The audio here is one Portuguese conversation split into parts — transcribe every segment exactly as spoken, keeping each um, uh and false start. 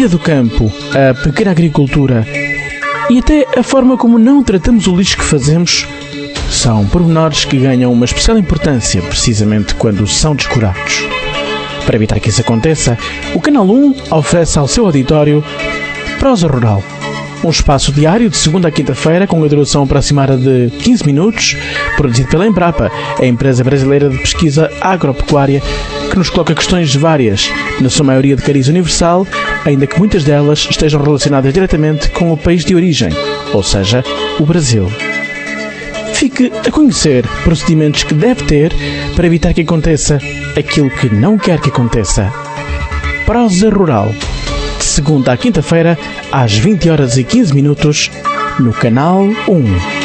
vida do campo, a pequena agricultura e até a forma como não tratamos o lixo que fazemos são pormenores que ganham uma especial importância precisamente quando são descurados. Para evitar que isso aconteça, o Canal um oferece ao seu auditório Prosa Rural, um espaço diário de segunda a quinta-feira com a duração aproximada de quinze minutos, produzido pela Embrapa, a empresa brasileira de pesquisa agropecuária, que nos coloca questões várias, na sua maioria de cariz universal, ainda que muitas delas estejam relacionadas diretamente com o país de origem, ou seja, o Brasil. Fique a conhecer procedimentos que deve ter para evitar que aconteça aquilo que não quer que aconteça. Prosa Rural, de segunda à quinta-feira, às vinte horas e quinze minutos, no Canal um.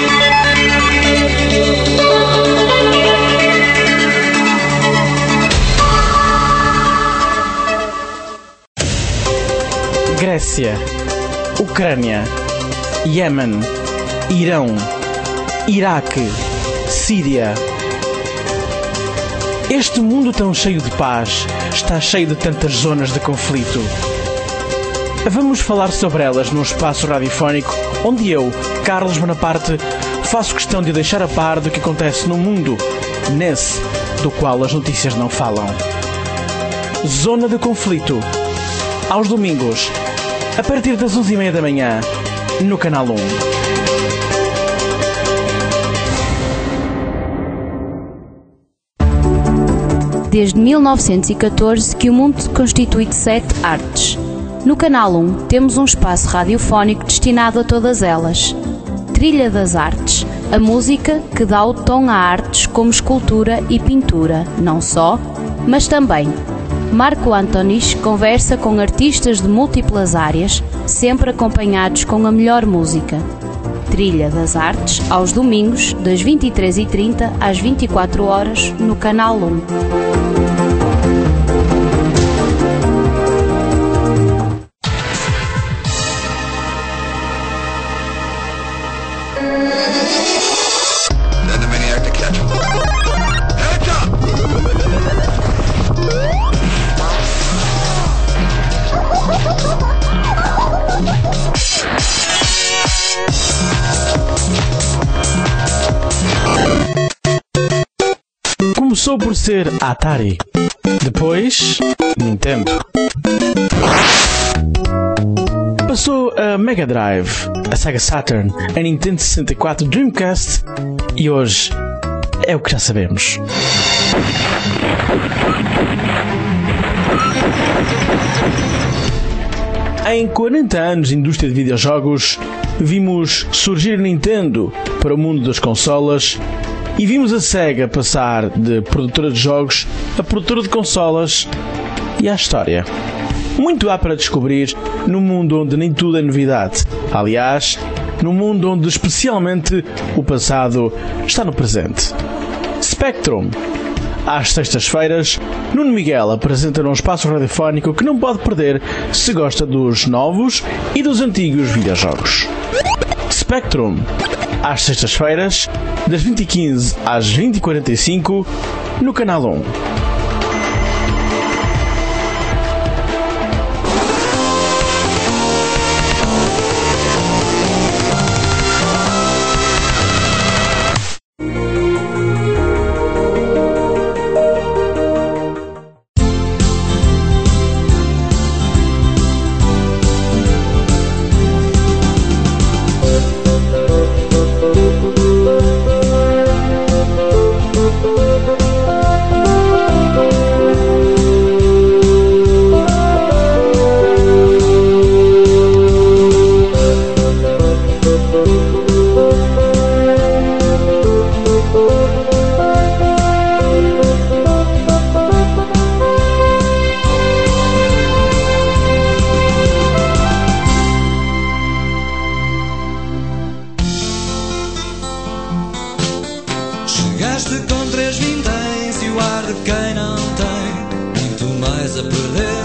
Grécia, Ucrânia, Iémen, Irão, Iraque, Síria. Este mundo tão cheio de paz está cheio de tantas zonas de conflito. Vamos falar sobre elas num espaço radiofónico onde eu, Carlos Bonaparte, faço questão de deixar a par do que acontece no mundo, nesse do qual as notícias não falam. Zona de Conflito, aos domingos, a partir das onze e meia da manhã, no Canal um. Desde mil novecentos e catorze que o mundo se constitui de sete artes. No Canal um temos um espaço radiofónico destinado a todas elas. Trilha das Artes, a música que dá o tom a artes como escultura e pintura, não só, mas também. Marco Antonis conversa com artistas de múltiplas áreas, sempre acompanhados com a melhor música. Trilha das Artes, aos domingos, das vinte e três e trinta às vinte e quatro horas, no Canal um. Começou por ser Atari, depois Nintendo. Passou a Mega Drive, a Sega Saturn, a Nintendo sessenta e quatro, Dreamcast e hoje é o que já sabemos. Em quarenta anos de indústria de videojogos, vimos surgir Nintendo para o mundo das consolas e vimos a Sega passar de produtora de jogos a produtora de consolas e à história. Muito há para descobrir num mundo onde nem tudo é novidade. Aliás, num mundo onde especialmente o passado está no presente. Spectrum. Às sextas-feiras, Nuno Miguel apresenta um espaço radiofónico que não pode perder se gosta dos novos e dos antigos videojogos. Spectrum. Às sextas-feiras, das vinte e quinze às vinte e quarenta e cinco, no Canal um. Chegaste com três vinténs e o ar de quem não tem muito mais a perder.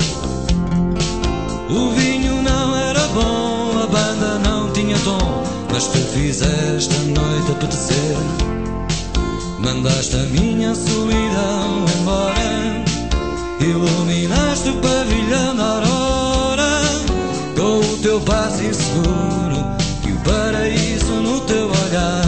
O vinho não era bom, a banda não tinha tom, mas tu fizeste a noite apetecer. Mandaste a minha solidão embora, iluminaste o pavilhão da aurora. teu passo inseguro e o paraíso no teu olhar.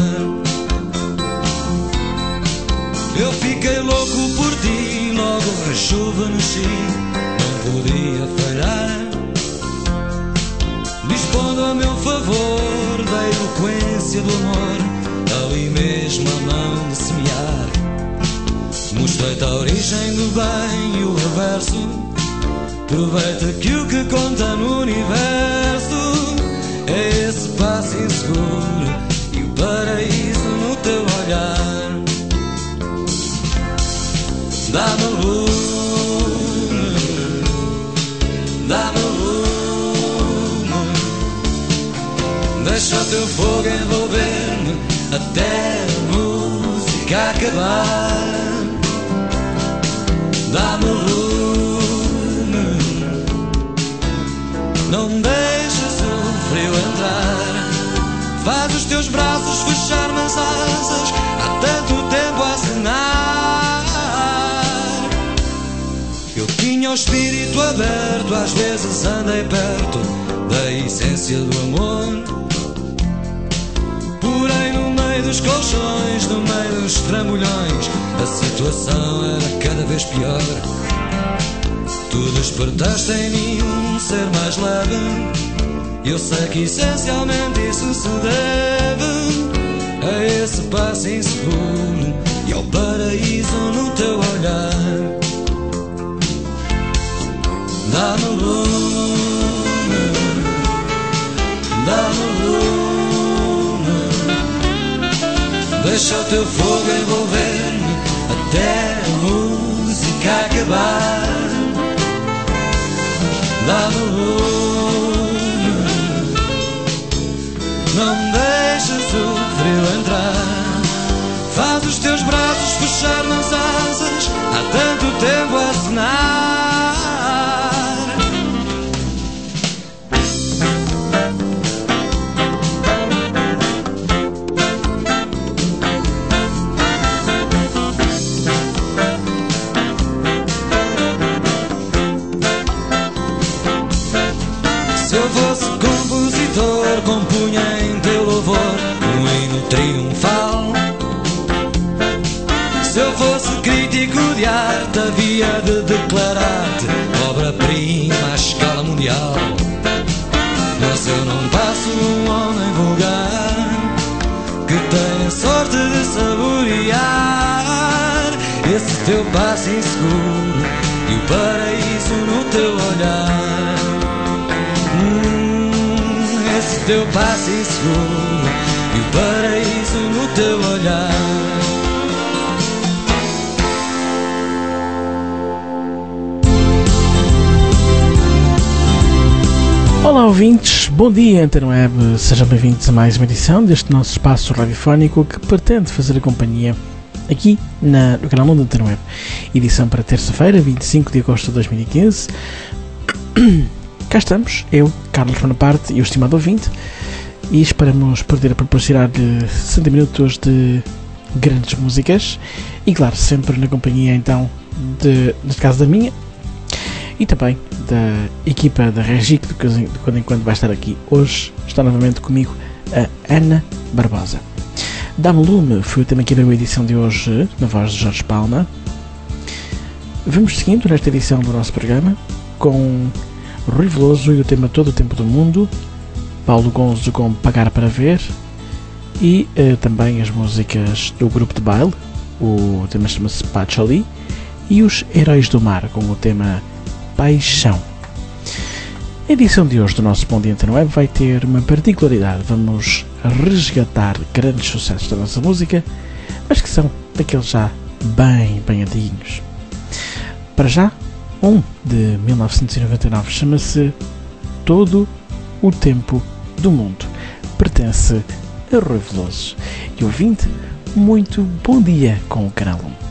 Eu fiquei louco por ti, logo rejuvenesci, não podia falhar. Dispondo a meu favor da eloquência do amor, ali mesmo a mão de semear. Mostrei-te a origem do bem e o reverso. Aproveita que o que conta no universo é esse passo inseguro e o paraíso no teu olhar. Dá-me lume, dá-me lume, deixa o teu fogo envolver-me até a música acabar. Dá-me lume, não deixes o frio entrar. Faz os teus braços fechar-me as asas, há tanto tempo a acenar. Eu tinha o espírito aberto, às vezes andei perto da essência do amor. Porém no meio dos colchões, no meio dos trambolhões, a situação era cada vez pior. Tu despertaste em mim um ser mais leve. Eu sei que essencialmente isso se deve a esse passo inseguro e ao paraíso no teu olhar. Dá-me lume, dá-me lume, deixa o teu fogo envolver-me até a música acabar. Dá-me lume, não deixes o frio entrar. Faz os teus braços fechar nas asas, há tanto tempo a acenar. Se eu fosse compositor, compunha em teu louvor um hino triunfal. Se eu fosse crítico de arte, havia de declarar-te obra-prima à escala mundial. Mas eu não passo um homem vulgar que tem a sorte de saborear esse teu passo inseguro e o paraíso no teu olhar. Hum, esse teu passo inseguro e o paraíso no teu olhar. Olá ouvintes, bom dia Antena Web, sejam bem-vindos a mais uma edição deste nosso espaço radiofónico que pretende fazer a companhia aqui na, no canal um da Antena Web. Edição para terça-feira, vinte e cinco de agosto de dois mil e quinze. Cá estamos, eu, Carlos Bonaparte e o estimado ouvinte, e esperamos poder proporcionar-lhe sessenta minutos de grandes músicas e, claro, sempre na companhia então, de, neste caso da minha, e também da equipa da Regi, que de quando em quando vai estar aqui. Hoje está novamente comigo a Ana Barbosa. Dá-me lume foi o tema que abriu a edição de hoje, na voz de Jorge Palma. Vamos seguindo nesta edição do nosso programa com Rui Veloso e o tema Todo o Tempo do Mundo, Paulo Gonzo com Pagar para Ver e uh, também as músicas do grupo de baile, o tema chama-se Pachali, e os Heróis do Mar com o tema Paixão. A edição de hoje do nosso Bom Dia Antena Web vai ter uma particularidade. Vamos resgatar grandes sucessos da nossa música, mas que são daqueles já bem, bem antiguinhos. Para já, um de mil novecentos e noventa e nove chama-se Todo o Tempo do Mundo. Pertence a Rui Veloso. E ouvinte, muito bom dia com o Canal um.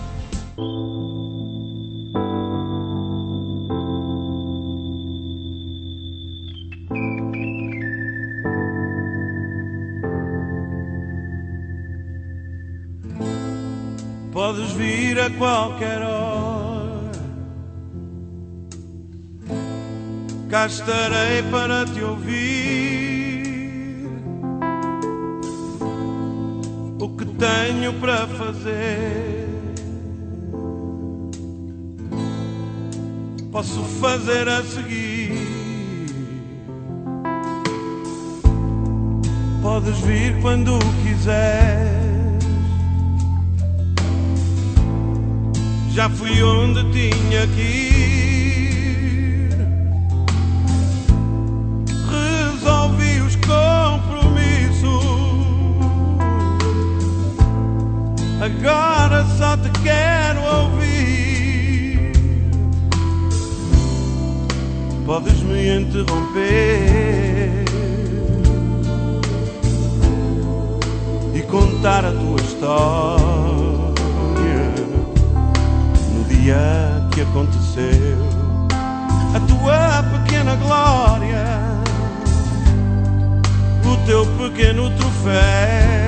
Podes vir a qualquer hora, cá estarei para te ouvir. O que tenho para fazer posso fazer a seguir. Podes vir quando quiseres. Já fui onde tinha que ir. Resolvi os compromissos. Agora só te quero ouvir. Podes me interromper e contar a tua história no dia que aconteceu, a tua pequena glória, o teu pequeno troféu.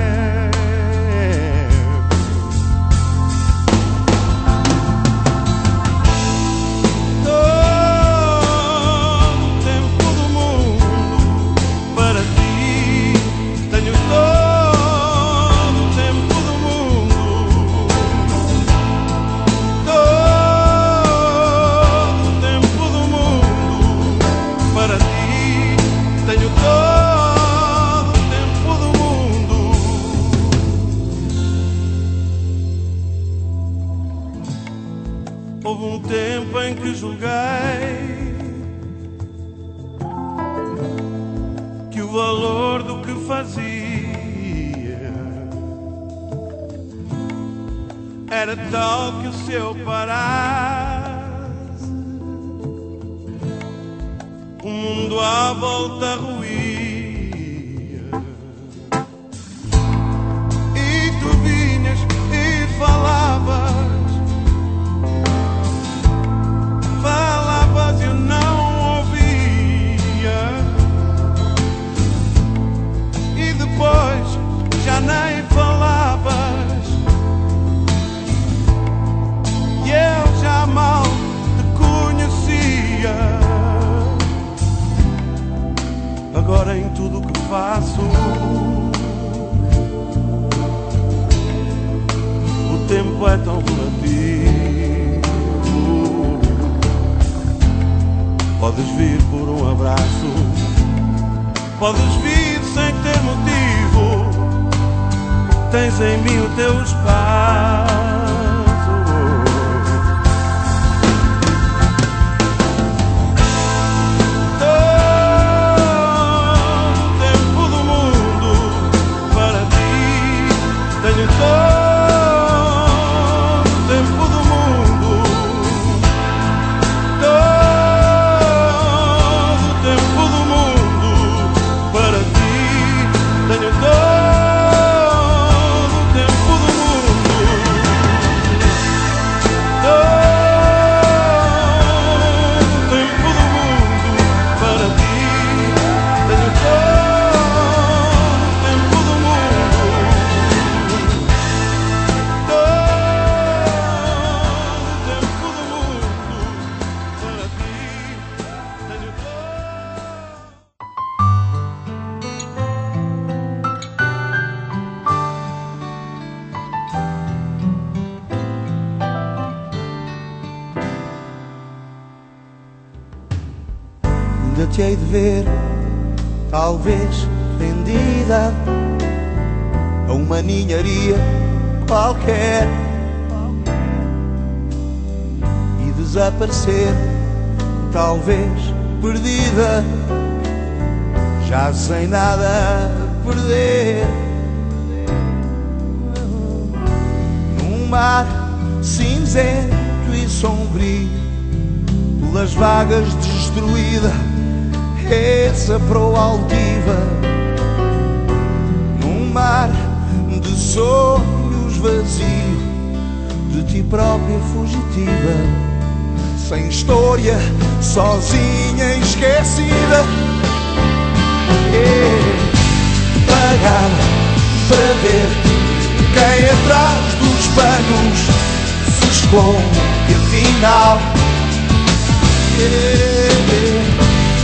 Houve um tempo em que julguei que o valor do que fazia era tal que se eu parasse, o mundo à volta ruía. E tu vinhas e falavas, Falavas e eu não ouvia. E depois já nem falavas e eu já mal te conhecia. Agora em tudo o que faço o tempo é tão relativo. Podes vir por um abraço, podes vir sem ter motivo. Tens em mim o teu espaço. Todo o tempo do mundo para ti. Tenho todo o tempo do mundo. Tenho todo o tempo do mundo. Todo o tempo do mundo para ti. Tenho todo o tempo do mundo. Todo o tempo do mundo para ti. Tenho todo. Ainda te hei de ver, talvez vendida a uma ninharia qualquer e desaparecer, talvez perdida, já sem nada a perder. Num mar cinzento e sombrio, pelas vagas destruída, essa proa altiva. Num mar de sonhos vazio, de ti própria fugitiva, sem história, sozinha e esquecida. É pagada para ver quem atrás dos panos se esconde, e afinal é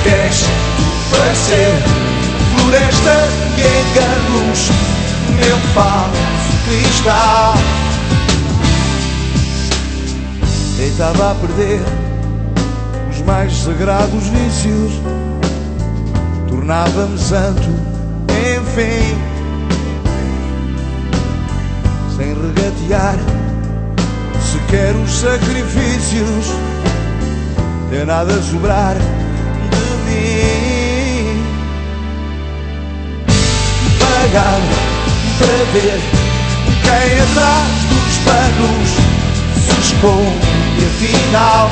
queres parecer? Floresta de enganos, meu falso cristal. Deitava a perder os mais sagrados vícios, tornava-me santo, enfim, sem regatear sequer os sacrifícios, tem nada a sobrar de mim. Pagava para ver quem atrás dos panos se esconde afinal.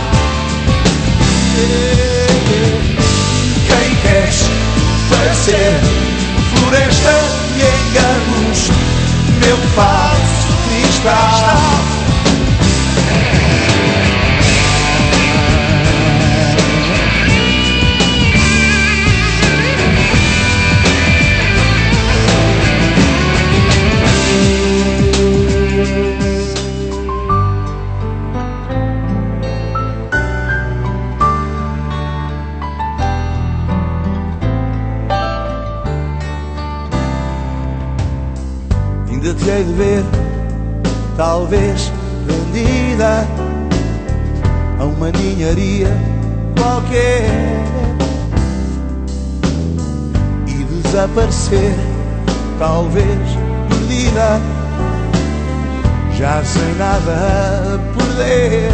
Quem queres parecer? Floresta de enganos, meu falso cristal. Ainda te hei de ver, talvez vendida a uma ninharia qualquer e desaparecer, talvez perdida, já sem nada a perder.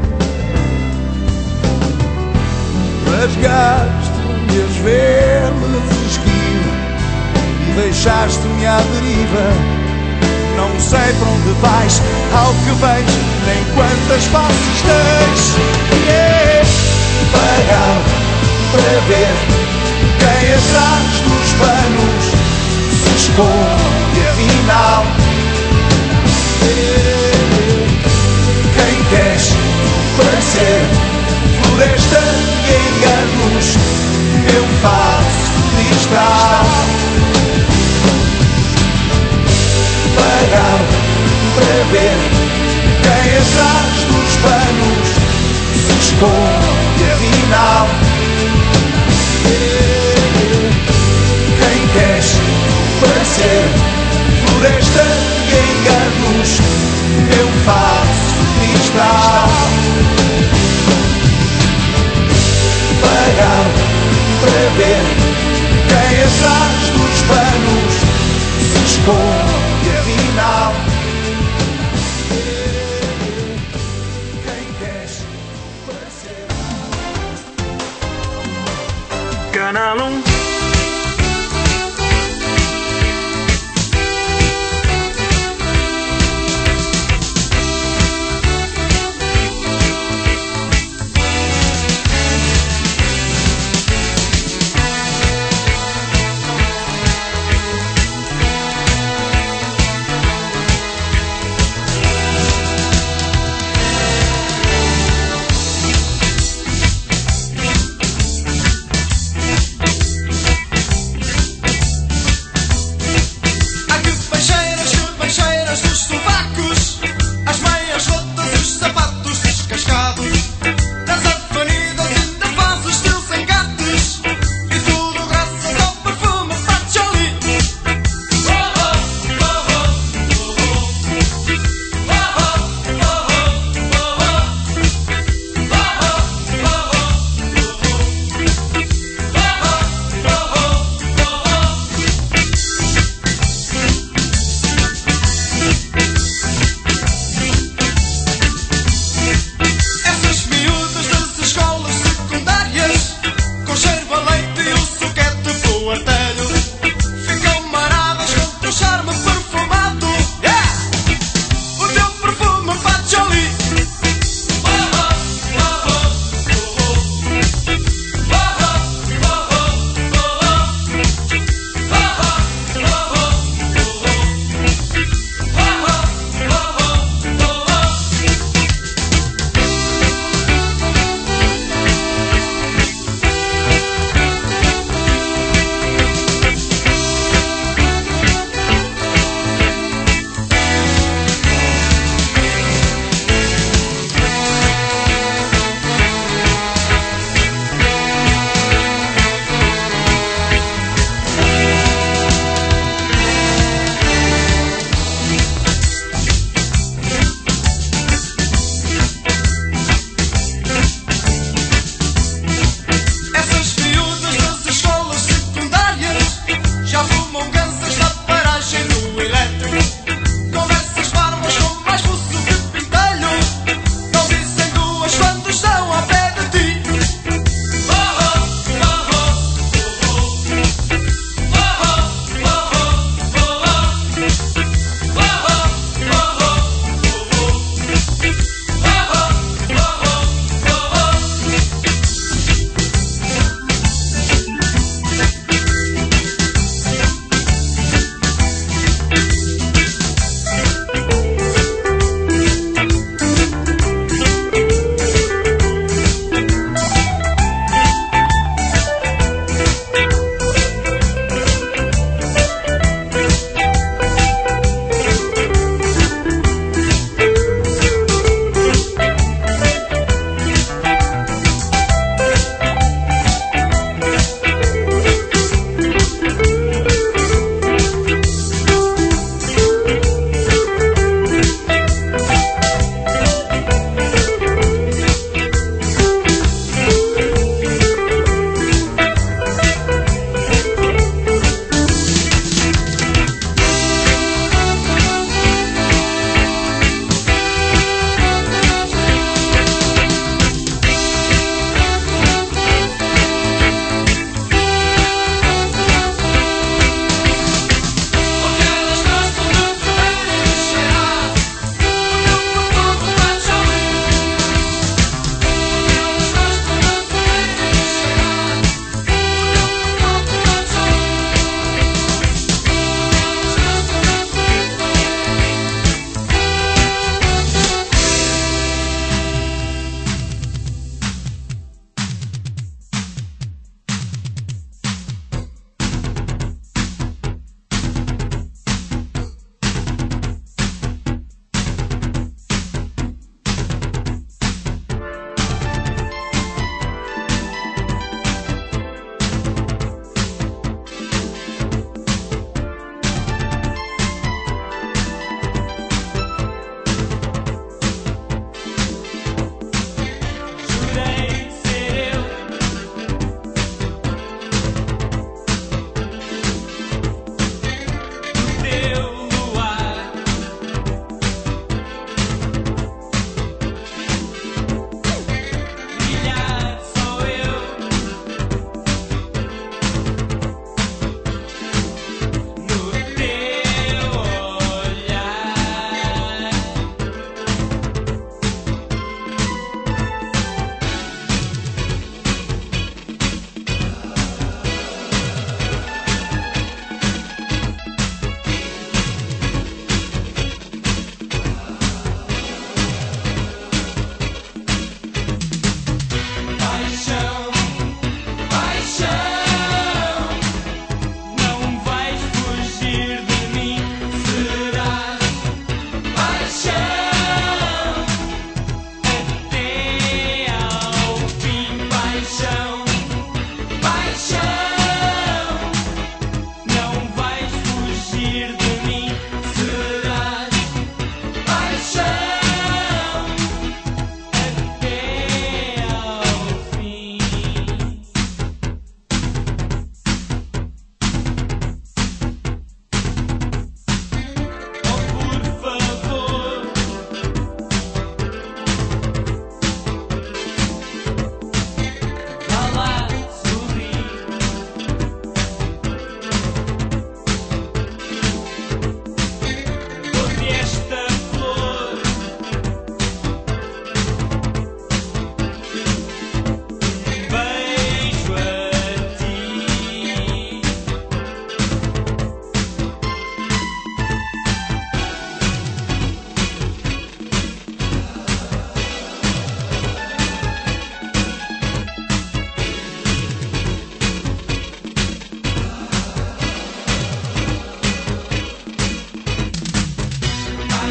Rasgaste-me as ver-me fresquinho e deixaste-me à deriva. Não sei para onde vais, ao que vens, nem quantas faces tens. Yeah. Pagava para ver quem atrás dos panos se esconde afinal. Yeah. Quem queres parecer? Floresta de enganos, meu falso cristal. Pagava para ver quem atrás dos panos se esconde afinal. Quem queres parecer? Floresta de enganos, meu falso cristal. Pagava para ver quem atrás dos panos se esconde. Canal um.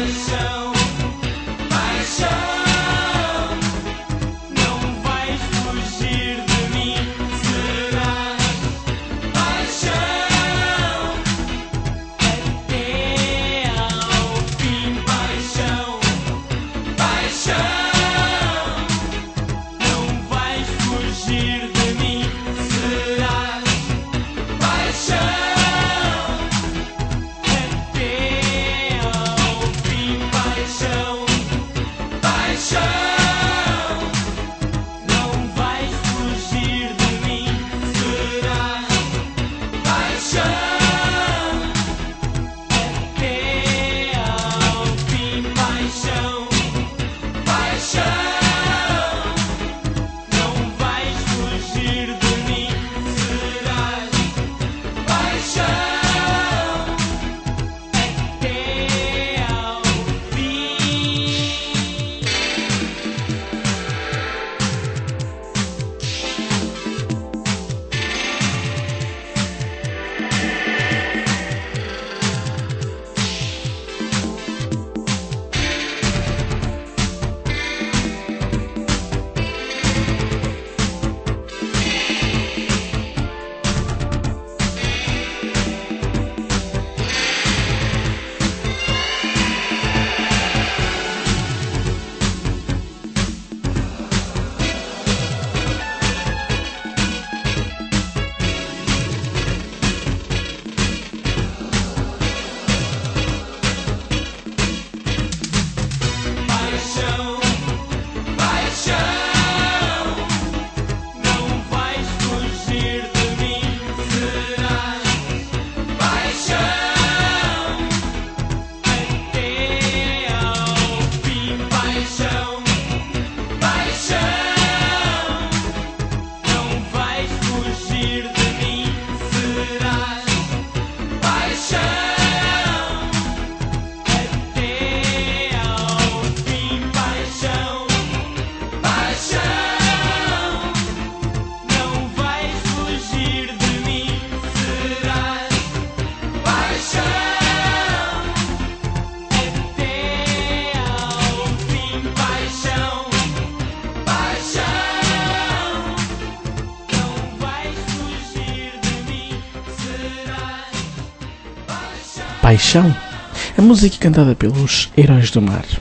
Paixão, a música cantada pelos Heróis do Mar.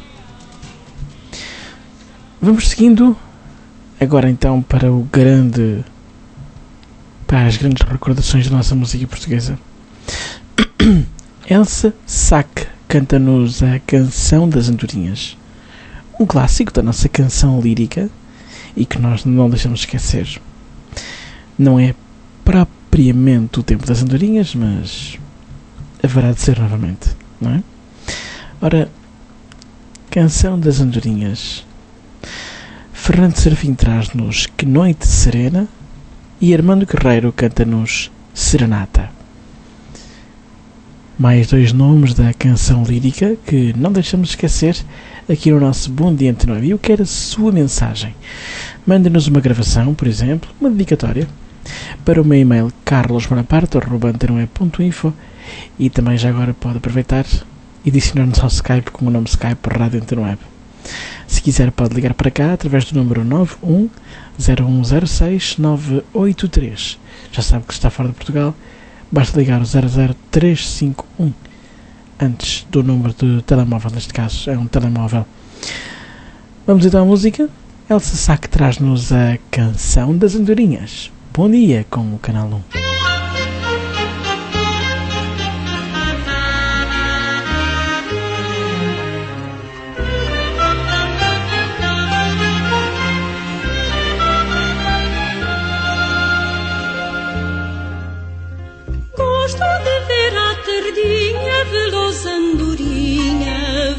Vamos seguindo agora então para o grande para as grandes recordações da nossa música portuguesa. Elsa Sack canta-nos a Canção das Andorinhas, um clássico da nossa canção lírica e que nós não deixamos esquecer. Não é propriamente o tempo das andorinhas, mas haverá de ser novamente, não é? Ora, Canção das Andorinhas. Fernando Serafim traz-nos Que Noite Serena e Armando Guerreiro canta-nos Serenata. Mais dois nomes da canção lírica que não deixamos esquecer aqui no nosso Bom Dia Antena Web. Eu quero a sua mensagem. Mande-nos uma gravação, por exemplo, uma dedicatória, para o meu e-mail carlos bonaparte arroba antena web ponto info e também já agora pode aproveitar e adicionar-nos ao Skype com o nome Skype Rádio Antena Web. Se quiser pode ligar para cá através do número nove um zero um zero seis nove oito três. Já sabe que está fora de Portugal, basta ligar o zero zero três cinco um antes do número de telemóvel, neste caso é um telemóvel. Vamos então à música. Elsa Sack traz-nos a Canção das Andorinhas. Bom dia com o Canal um. Gosto de ver à tardinha veloz andorinha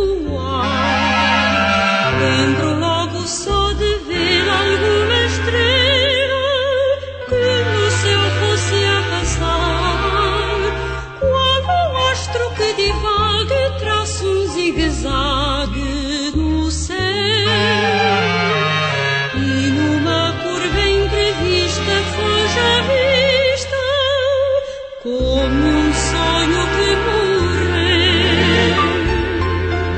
voar. Lembro logo só de ver alguma estrela que no céu fosse a passar. Qual um astro que divague, traça um zigue-zague no céu. E numa curva imprevista foge a vista como um sonho que morreu.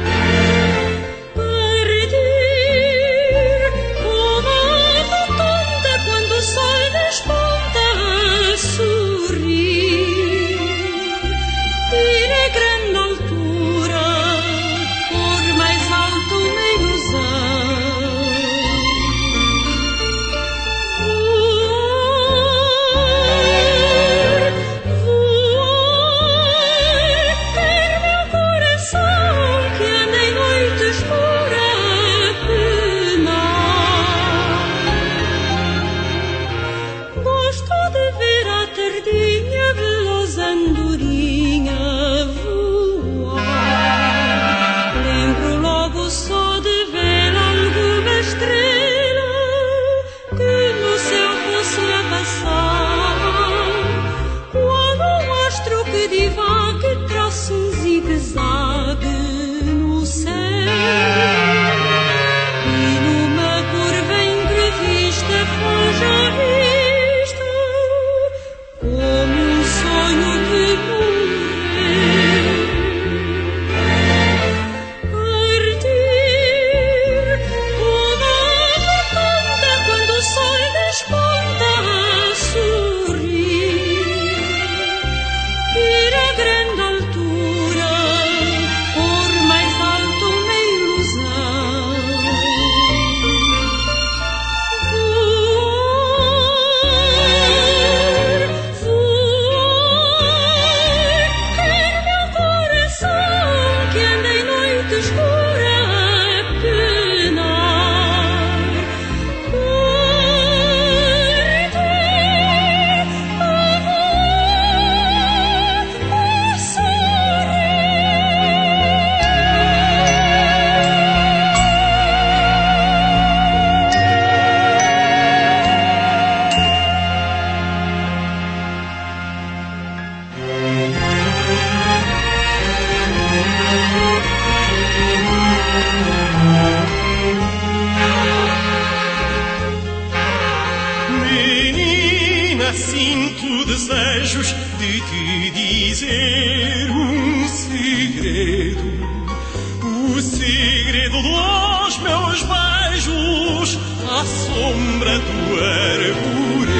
Sinto desejos de te dizer um segredo, o segredo dos meus beijos à sombra do arvoredo.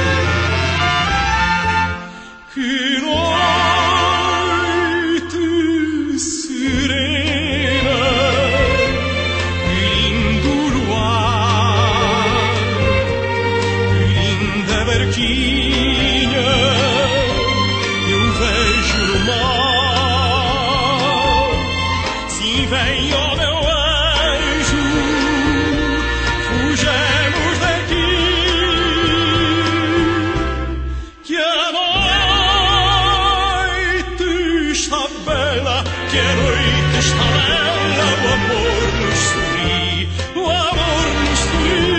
Que noite serena, que lindo luar, que linda barquinha eu vejo no mar. Sim, vem, ó meu anjo, fujamos daqui, que a noite está bela, que a noite está bela, o amor nos sorri, o amor nos sorri.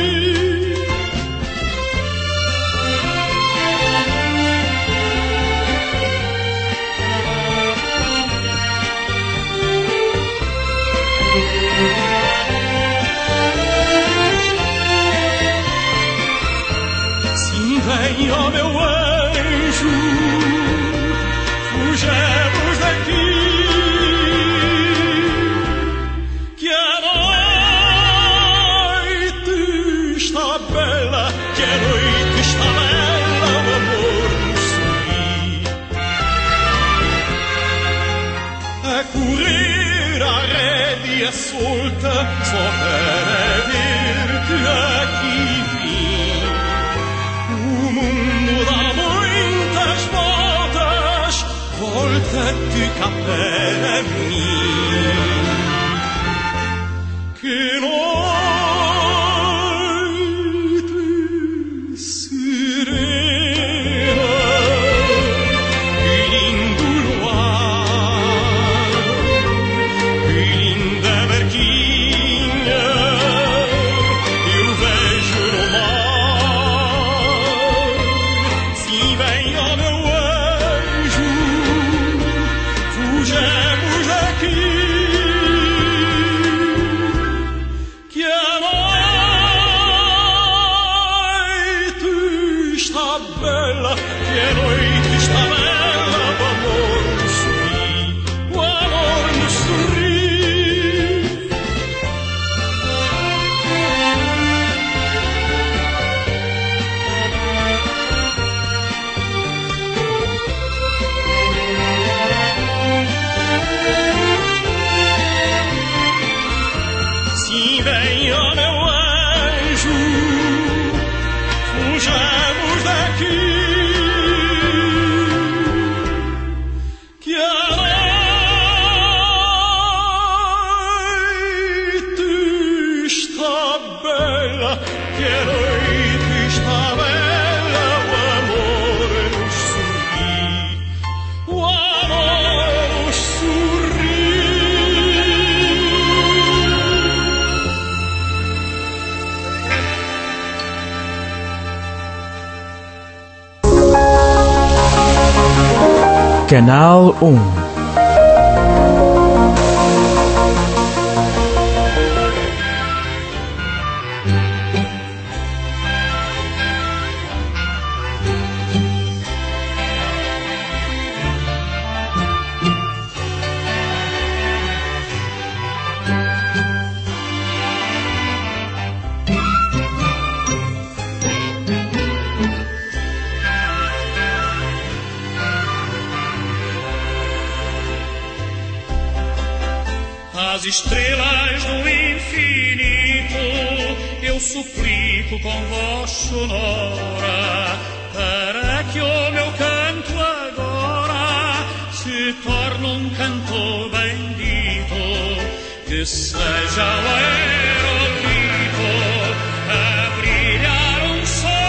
Vem, ó meu anjo, fujamos daqui, que a noite está bela, que a noite está bela, o amor nos sorri. A correr à rédea solta, só para ver-te aqui vim. O mundo dá muitas voltas, volta-te cá para mim. Que noite serena, que lindo luar, que linda barquinha eu vejo no mar. Vem, ó meu anjo, fujamos daqui, que a noite está bela, que a noite está bela, o amor nos sorri, o amor nos sorri. Sim, vem, ó meu anjo, fujamos daqui, que a noite está bela, que a noite está bela, o amor nos sorri, o amor nos sorri. Canal um. As estrelas do infinito eu suplico com voz sonora, para que o meu canto agora se torne um canto bendito, que seja o aerolito a brilhar um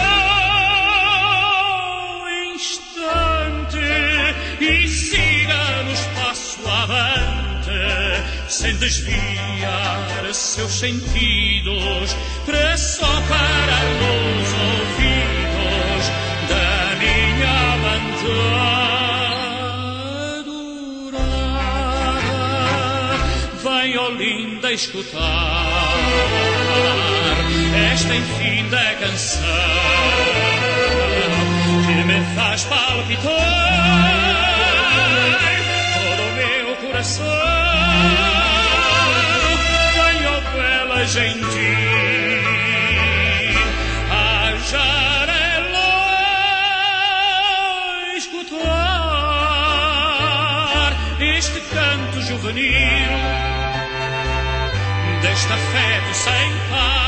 só instante e siga no espaço avante sem desviar seus sentidos para só parar nos ouvidos da minha banda. Vem, ó linda, escutar esta infinda canção que me faz palpitar todo o meu coração. Vem, ó bela gentil, a janela escutar este canto juvenil deste afeto sem par.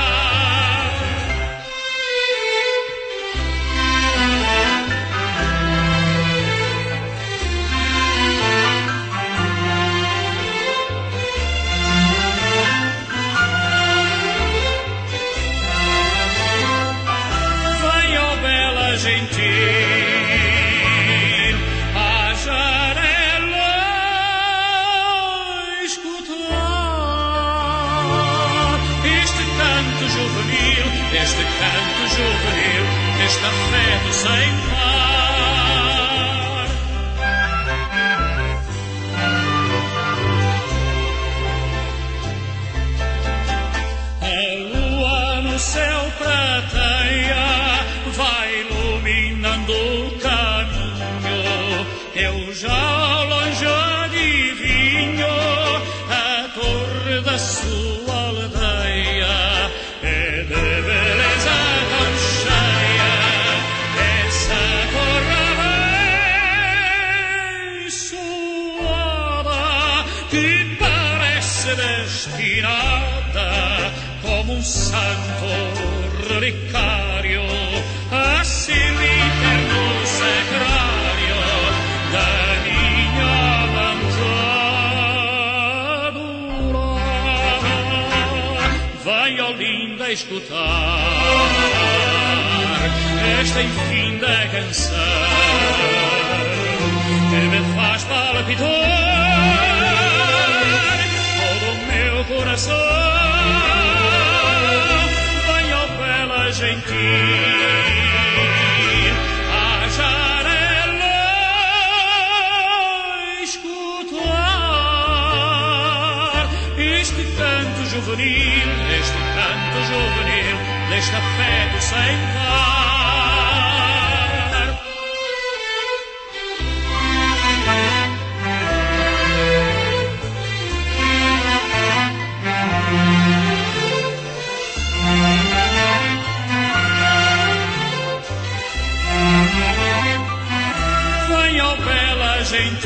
Vem, ó bela gentil, a janela escutar este canto juvenil, este canto juvenil, este afeto sem par. A lua no céu prateia vai iluminando o caminho. Eu já ao longe adivinho a torre da sua aldeia. É de beleza tão cheia essa torre abençoada que parece destinada como um santo relicário a ser eterno sacrário da minha banda. Vem, ó linda, escutar esta infinda canção que me faz palpitar todo o meu coração. Vem, ó bela gentil, a janela escutar este canto juvenil, este canto juvenil, deste afeto sem par. Vem, ó bela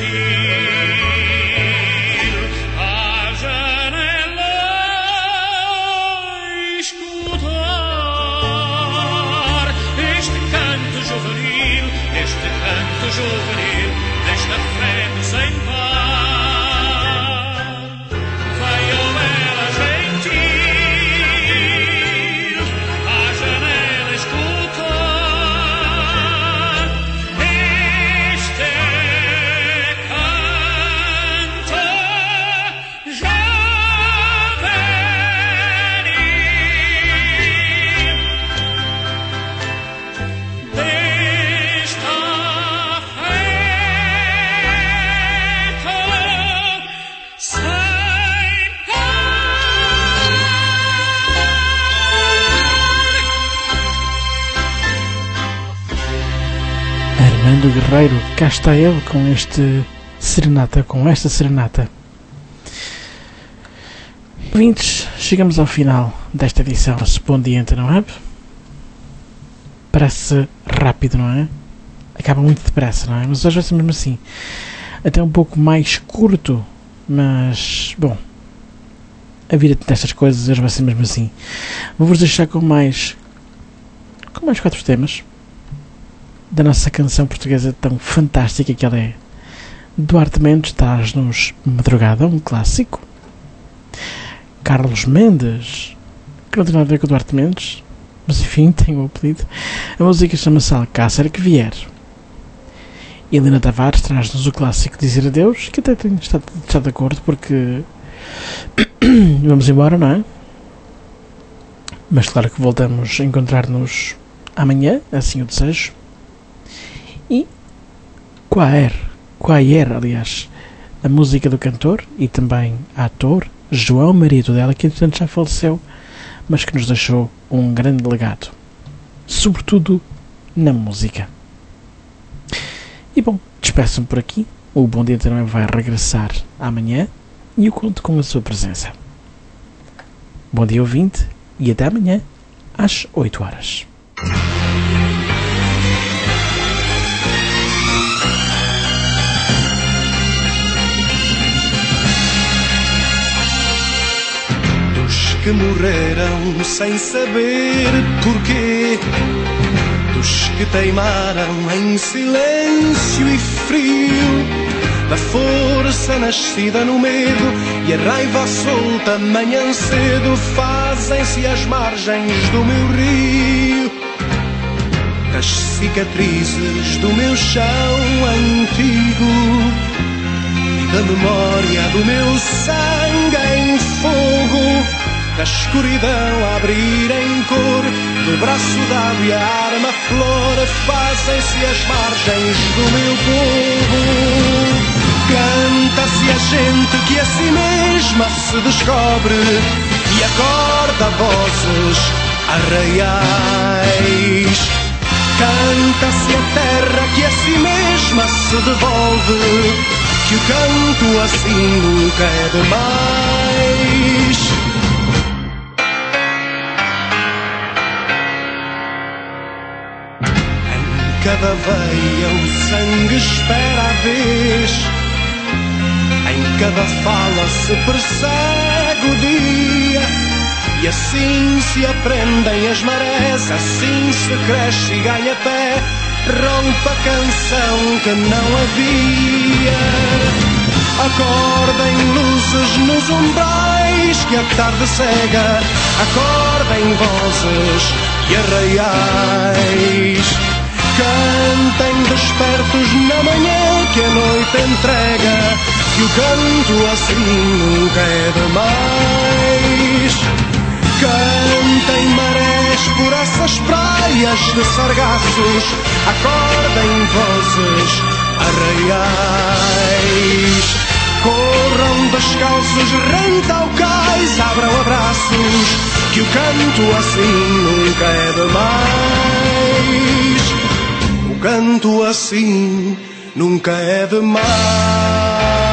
gentil, a janela escutar este canto juvenil, este canto juvenil, deste afeto sem par. Vem, ó bela gentil, a janela escutar este canto juvenil, desta Armando Guerreiro, cá está ele com este serenata, com esta serenata. Ouvintes, chegamos ao final desta edição respondiente, não é? Parece rápido, não é? Acaba muito depressa, não é? Mas hoje vai ser mesmo assim. Até um pouco mais curto, mas, bom, a vida destas coisas hoje vai ser mesmo assim. Vou-vos deixar com mais, com mais quatro temas da nossa canção portuguesa tão fantástica que ela é. Duarte Mendes traz-nos Madrugada, um clássico. Carlos Mendes, que não tem nada a ver com o Duarte Mendes, mas enfim, tem o apelido. A música chama-se Alcácer que Vier. E Helena Tavares traz-nos o clássico Dizer Adeus, que até tenho estado, estado de acordo, porque vamos embora, não é? Mas claro que voltamos a encontrar-nos amanhã, assim o desejo. E Quaer, Quaer, aliás, a música do cantor e também ator João Maria Tudela, que entretanto já faleceu, mas que nos deixou um grande legado, sobretudo na música. E bom, despeço-me por aqui. O Bom Dia também vai regressar amanhã e eu conto com a sua presença. Bom dia, ouvinte, e até amanhã às oito horas. Que morreram sem saber porquê, dos que teimaram em silêncio e frio, da força nascida no medo e a raiva solta manhã cedo, fazem-se as margens do meu rio, das cicatrizes do meu chão antigo e da memória do meu sangue em fogo, da escuridão a abrir em cor, do braço dado e a arma flor, fazem-se as margens do meu povo. Canta-se a gente que a si mesma se descobre e acorda vozes arraiais. Canta-se a terra que a si mesma se devolve, que o canto assim nunca é demais. Cada veia o sangue espera a vez, em cada fala se persegue o dia, e assim se aprendem as marés, assim se cresce e ganha pé, rompe a canção que não havia. Acordem luzes nos umbrais que a tarde cega, acordem vozes e arraiais. Cantem despertos na manhã que a noite entrega, que o canto assim nunca é demais. Cantem marés por essas praias de sargaços, acordem vozes arraiais. Corram descalços rente ao cais, abram abraços, que o canto assim nunca é demais. O canto assim nunca é demais.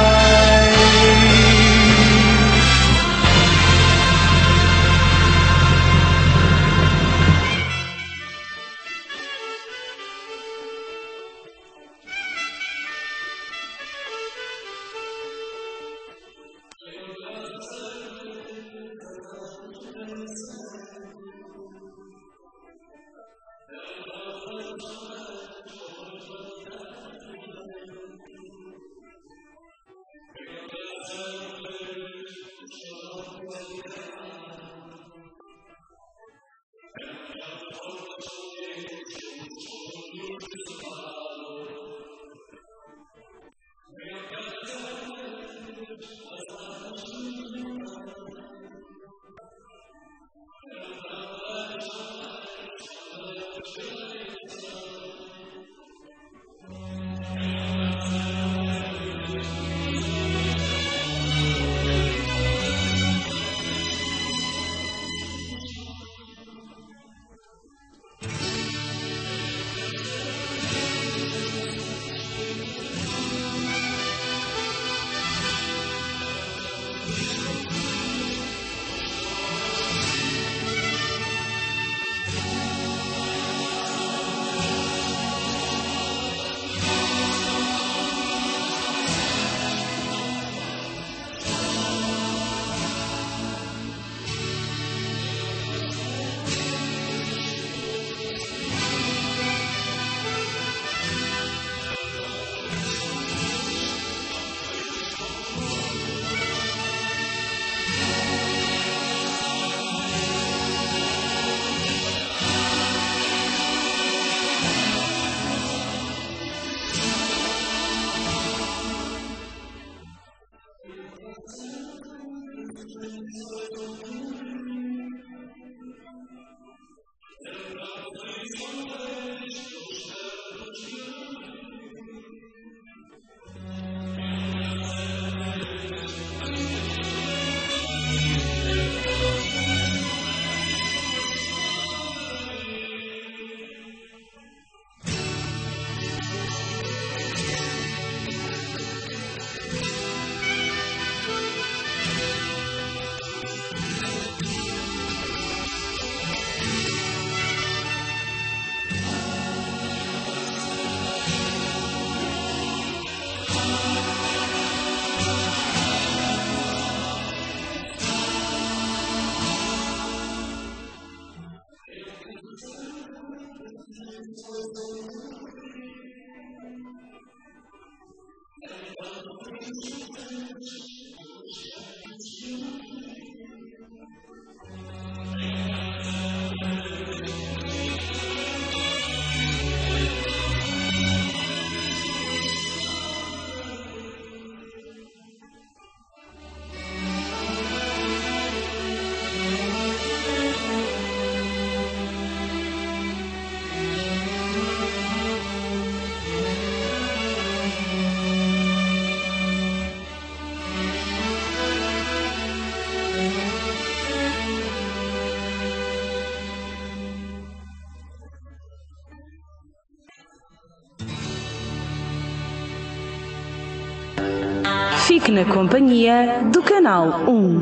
Fique na companhia do Canal um.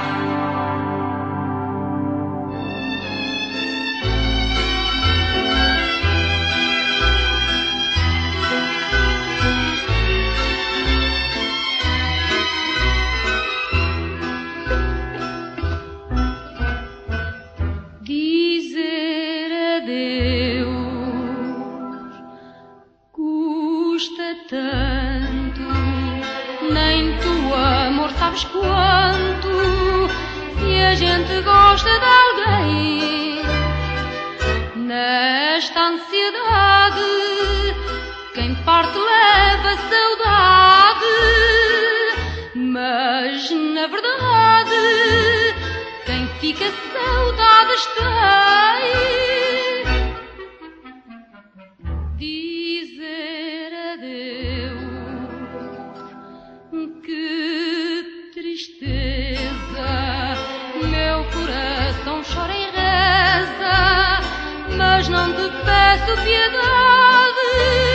Dizer adeus custa tanto, nem tu, amor, sabes quanto. Se a gente gosta de alguém, nesta ansiedade, quem parte leva saudade. Mas na verdade, quem fica saudades tem. Dizer adeus, que tristeza, meu coração chora e reza, mas não te peço piedade.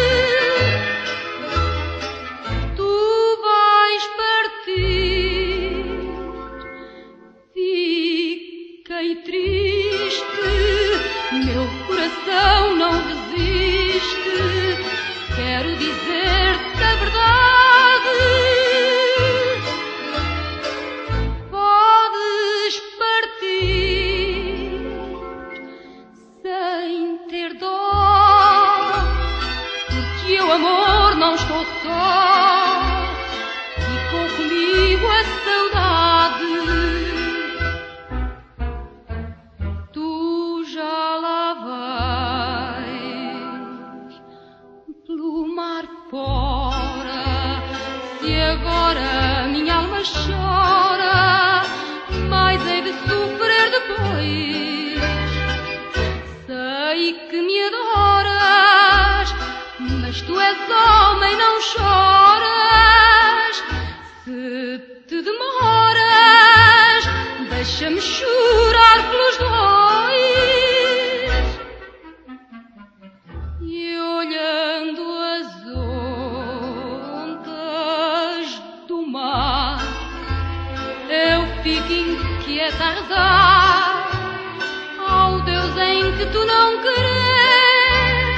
Tu vais partir, fiquei triste, meu coração não resiste, quero dizer-te a verdade. Podes partir sem ter dó, porque eu, amor, não estou só, ficou comigo a saudade. Tu já lá vais pelo mar fora, se agora minha alma chora, mas hei de sofrer depois. Sei que me adoras, mas tu és homem, não choras. Se te demoras, deixa-me chorar pelos dois. E olhando as ondas do mar, eu fico inquieta a rezar ao Deus em que tu não crês,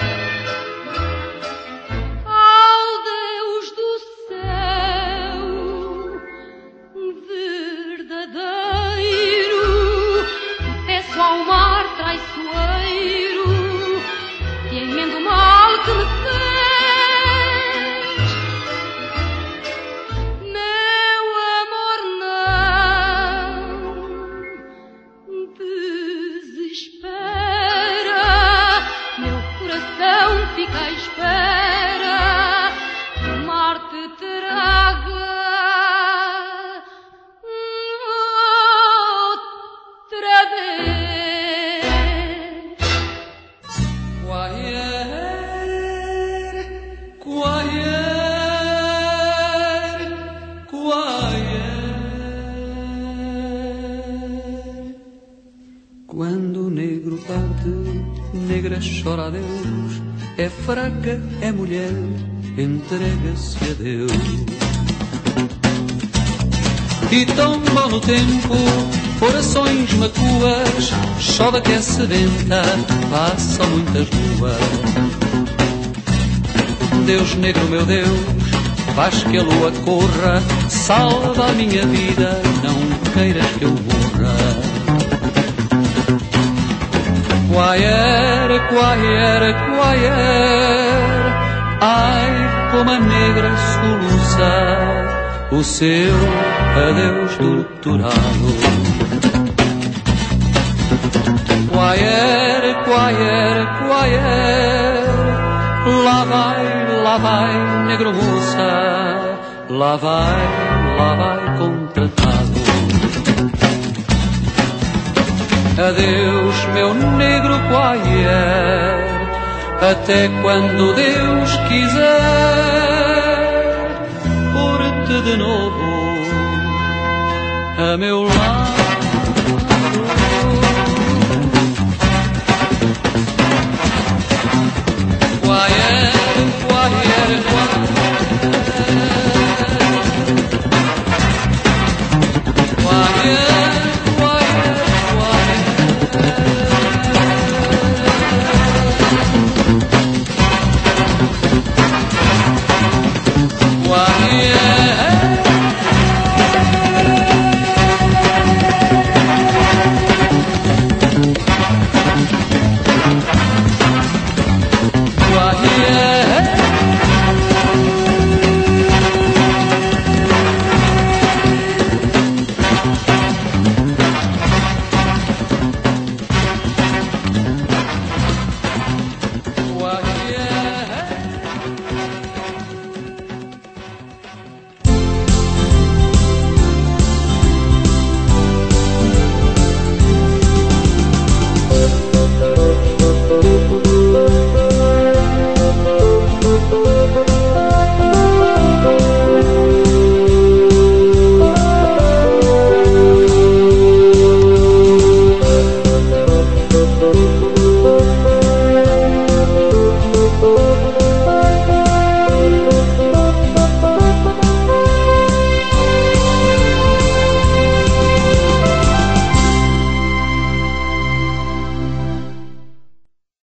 ao Deus do céu verdadeiro. Peço ao mar traiçoeiro que emenda o mal que me fez. Meu amor, não desespera, meu coração fica à espera que o mar te traga outra vez. Quaer, quaer, quaer. Quando o negro parte, negra chora a Deus. É fraca, é mulher, entrega-se a Deus. E tão mal no tempo, corações macuas, chove que é sedenta, passam muitas luas. Deus negro, meu Deus, faz que a lua corra, salva a minha vida, não queiras que eu morra. Quaer, quaer, quaer, ai como a negra soluça o seu adeus torturado. Quaer, quaer, quaer, lá vai, lá vai, negro moça, lá vai, lá vai contratado. Adeus, meu negro quaer, até quando Deus quiser pôr-te de novo a meu lado.